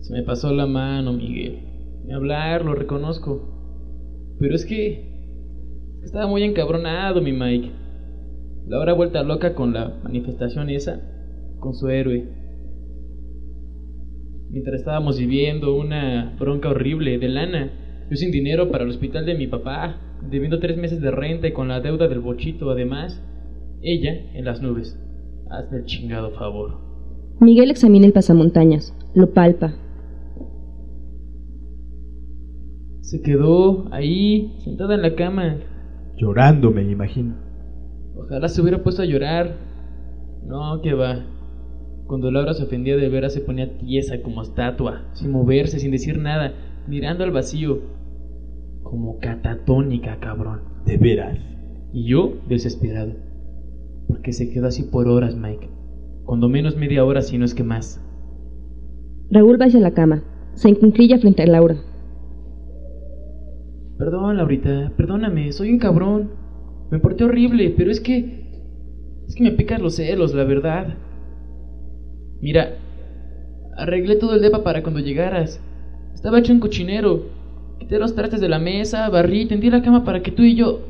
Se me pasó la mano, Miguel. Ni hablar, lo reconozco. Pero es que estaba muy encabronado, mi Mike. Laura vuelta loca con la manifestación esa, con su héroe. Mientras estábamos viviendo una bronca horrible de lana, yo sin dinero para el hospital de mi papá, debiendo 3 meses de renta y con la deuda del bochito además, ella en las nubes. Hazme el chingado favor. Miguel examina el pasamontañas, lo palpa. Se quedó ahí, sentada en la cama. Llorando, me imagino. Ojalá se hubiera puesto a llorar. No, que va. Cuando Laura se ofendía de veras se ponía tiesa como estatua, sin moverse, sin decir nada, mirando al vacío. Como catatónica, cabrón. ¿De veras? Y yo, desesperado. Porque se quedó así por horas, Mike. Cuando menos media hora, si no es que más. Raúl va hacia la cama. Se encunclilla frente a Laura. Perdón, Laurita, perdóname, soy un cabrón. Me porté horrible, pero es que me pican los celos, la verdad. Mira, arreglé todo el depa para cuando llegaras. Estaba hecho un cochinero. Quité los trastes de la mesa, barrí, tendí la cama para que tú y yo...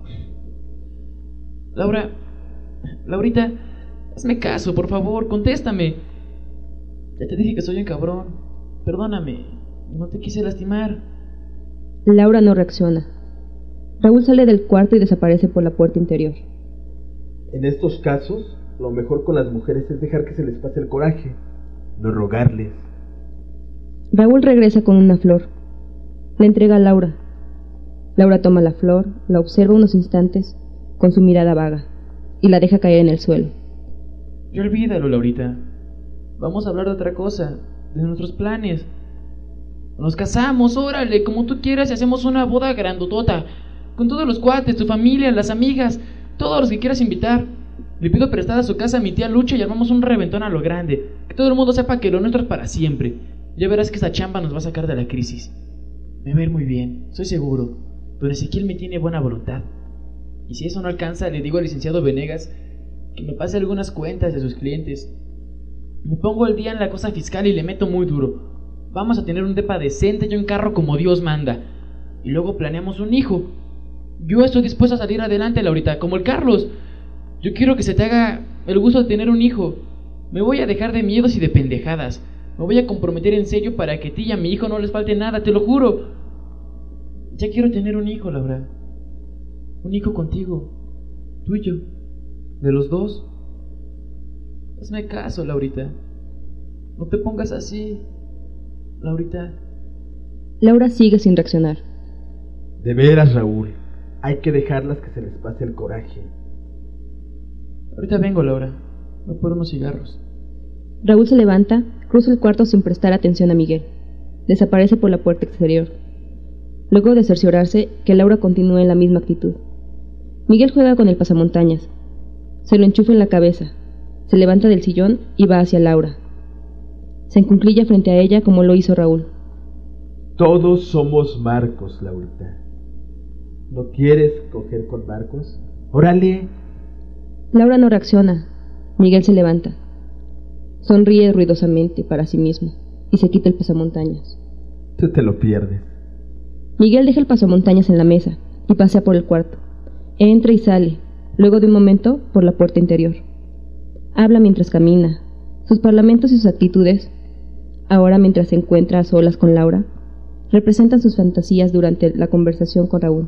Laurita, hazme caso, por favor, contéstame. Ya te dije que soy un cabrón. Perdóname, no te quise lastimar. Laura no reacciona. Raúl sale del cuarto y desaparece por la puerta interior. En estos casos, lo mejor con las mujeres es dejar que se les pase el coraje, no rogarles. Raúl regresa con una flor. La entrega a Laura. Laura toma la flor, la observa unos instantes con su mirada vaga y la deja caer en el suelo. Y olvídalo, Laurita. Vamos a hablar de otra cosa, de nuestros planes. Nos casamos, órale, como tú quieras, y hacemos una boda grandotota, con todos los cuates, tu familia, las amigas, todos los que quieras invitar. Le pido prestada su casa a mi tía Lucha y armamos un reventón a lo grande, que todo el mundo sepa que lo nuestro es para siempre. Ya verás que esa chamba nos va a sacar de la crisis. Me va a ir muy bien, soy seguro. Don Ezequiel me tiene buena voluntad. Y si eso no alcanza, le digo al licenciado Venegas que me pase algunas cuentas de sus clientes. Me pongo al día en la cosa fiscal y le meto muy duro. Vamos a tener un depa decente y un carro como Dios manda. Y luego planeamos un hijo. Yo estoy dispuesto a salir adelante, Laurita, como el Carlos. Yo quiero que se te haga el gusto de tener un hijo. Me voy a dejar de miedos y de pendejadas. Me voy a comprometer en serio para que a ti y a mi hijo no les falte nada, te lo juro. Ya quiero tener un hijo, Laura. Un hijo contigo, tuyo, de los dos. Hazme caso, Laurita. No te pongas así, Laurita. Laura sigue sin reaccionar. De veras, Raúl, hay que dejarlas que se les pase el coraje. Ahorita vengo, Laura. Voy por unos cigarros. Raúl se levanta, cruza el cuarto sin prestar atención a Miguel. Desaparece por la puerta exterior. Luego de cerciorarse que Laura continúe en la misma actitud. Miguel juega con el pasamontañas. Se lo enchufa en la cabeza. Se levanta del sillón y va hacia Laura. Se encunclilla frente a ella como lo hizo Raúl. Todos somos Marcos, Laurita. ¿No quieres coger con Marcos? ¡Órale! Laura no reacciona. Miguel se levanta. Sonríe ruidosamente para sí mismo y se quita el pasamontañas. Tú te lo pierdes. Miguel deja el pasamontañas en la mesa y pasea por el cuarto. Entra y sale, luego de un momento por la puerta interior. Habla mientras camina. Sus parlamentos y sus actitudes, ahora mientras se encuentra a solas con Laura, representan sus fantasías durante la conversación con Raúl.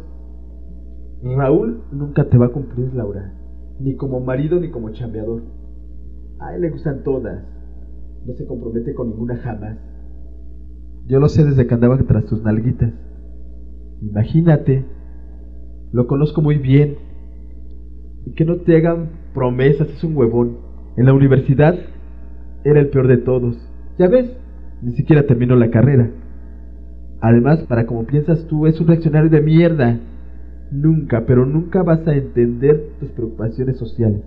Raúl nunca te va a cumplir, Laura. Ni como marido ni como chambeador. A él le gustan todas. No se compromete con ninguna jamás. Yo lo sé desde que andaba tras tus nalguitas. Imagínate. Lo conozco muy bien. Y que no te hagan promesas es un huevón. En la universidad era el peor de todos. Ya ves, ni siquiera terminó la carrera. Además, para como piensas tú, es un reaccionario de mierda. Nunca, pero nunca vas a entender tus preocupaciones sociales.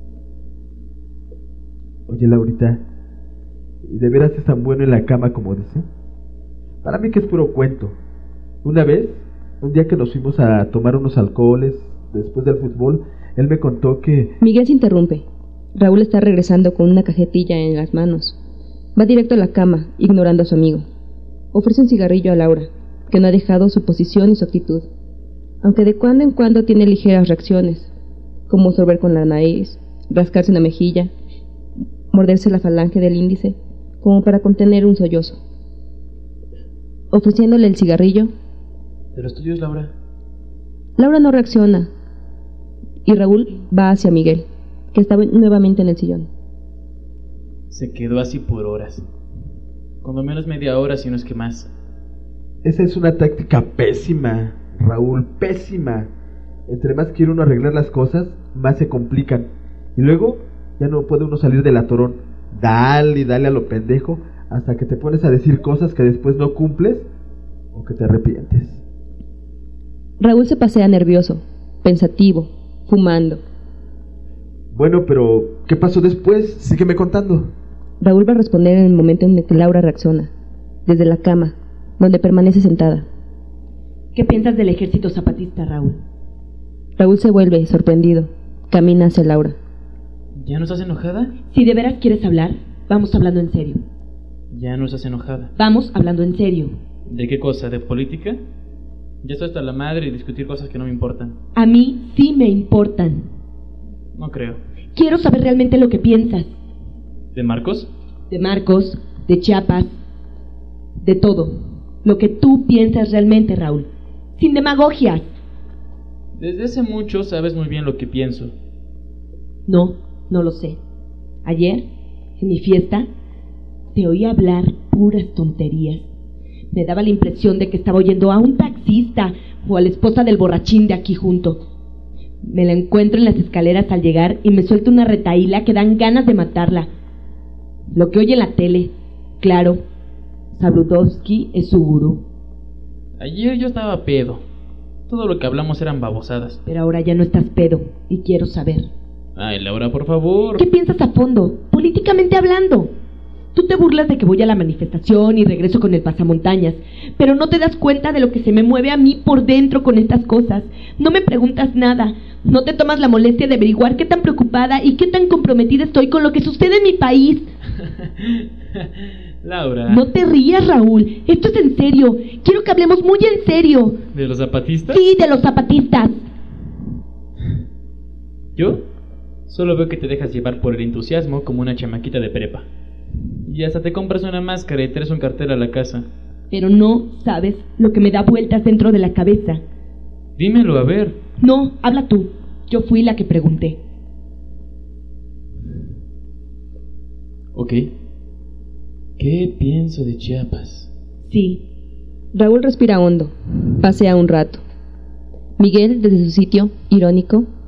Oye, Laurita, ¿y de veras es tan bueno en la cama como dice? Para mí que es puro cuento. Una vez, un día que nos fuimos a tomar unos alcoholes después del fútbol, él me contó que... Miguel se interrumpe. Raúl está regresando con una cajetilla en las manos. Va directo a la cama, ignorando a su amigo. Ofrece un cigarrillo a Laura, que no ha dejado su posición y su actitud, aunque de cuando en cuando tiene ligeras reacciones, como sorber con la nariz, rascarse una mejilla, morderse la falange del índice, como para contener un sollozo. Ofreciéndole el cigarrillo, ¿De los tuyos, Laura? Laura no reacciona, y Raúl va hacia Miguel, que estaba nuevamente en el sillón. Se quedó así por horas. Cuando menos media hora, si no es que más. Esa es una táctica pésima, Raúl, pésima. Entre más quiere uno arreglar las cosas, más se complican. Y luego ya no puede uno salir del atorón. Dale y dale a lo pendejo hasta que te pones a decir cosas que después no cumples o que te arrepientes. Raúl se pasea nervioso, pensativo, fumando. Bueno, pero ¿qué pasó después? Sígueme contando. Raúl va a responder en el momento en el que Laura reacciona, desde la cama, donde permanece sentada. ¿Qué piensas del ejército zapatista, Raúl? Raúl se vuelve, sorprendido, camina hacia Laura. ¿Ya no estás enojada? Si de veras quieres hablar, vamos hablando en serio. Ya no estás enojada. Vamos hablando en serio. ¿De qué cosa? ¿De política? Ya estoy hasta la madre y discutir cosas que no me importan. A mí sí me importan. No creo. Quiero saber realmente lo que piensas. ¿De Marcos? De Marcos, de Chiapas, de todo. Lo que tú piensas realmente, Raúl. Sin demagogias. Desde hace mucho sabes muy bien lo que pienso. No, no lo sé. Ayer, en mi fiesta, te oí hablar puras tonterías. Me daba la impresión de que estaba oyendo a un taxista o a la esposa del borrachín de aquí junto. Me la encuentro en las escaleras al llegar y me suelta una retahíla que dan ganas de matarla. Lo que oye en la tele, claro, Sabludovsky es su gurú. Ayer yo estaba pedo. Todo lo que hablamos eran babosadas. Pero ahora ya no estás pedo y quiero saber. Ay, Laura, por favor. ¿Qué piensas a fondo, políticamente hablando? Tú te burlas de que voy a la manifestación y regreso con el pasamontañas, pero no te das cuenta de lo que se me mueve a mí por dentro con estas cosas. No me preguntas nada, no te tomas la molestia de averiguar qué tan preocupada y qué tan comprometida estoy con lo que sucede en mi país. Laura. No te rías, Raúl, esto es en serio. Quiero que hablemos muy en serio. ¿De los zapatistas? Sí, de los zapatistas. ¿Yo? Solo veo que te dejas llevar por el entusiasmo como una chamaquita de prepa. Y hasta te compras una máscara y traes un cartel a la casa. Pero no sabes lo que me da vueltas dentro de la cabeza. Dímelo, a ver. No, habla tú. Yo fui la que pregunté. Ok. ¿Qué pienso de Chiapas? Sí. Raúl respira hondo, pasea un rato. Miguel, desde su sitio, irónico,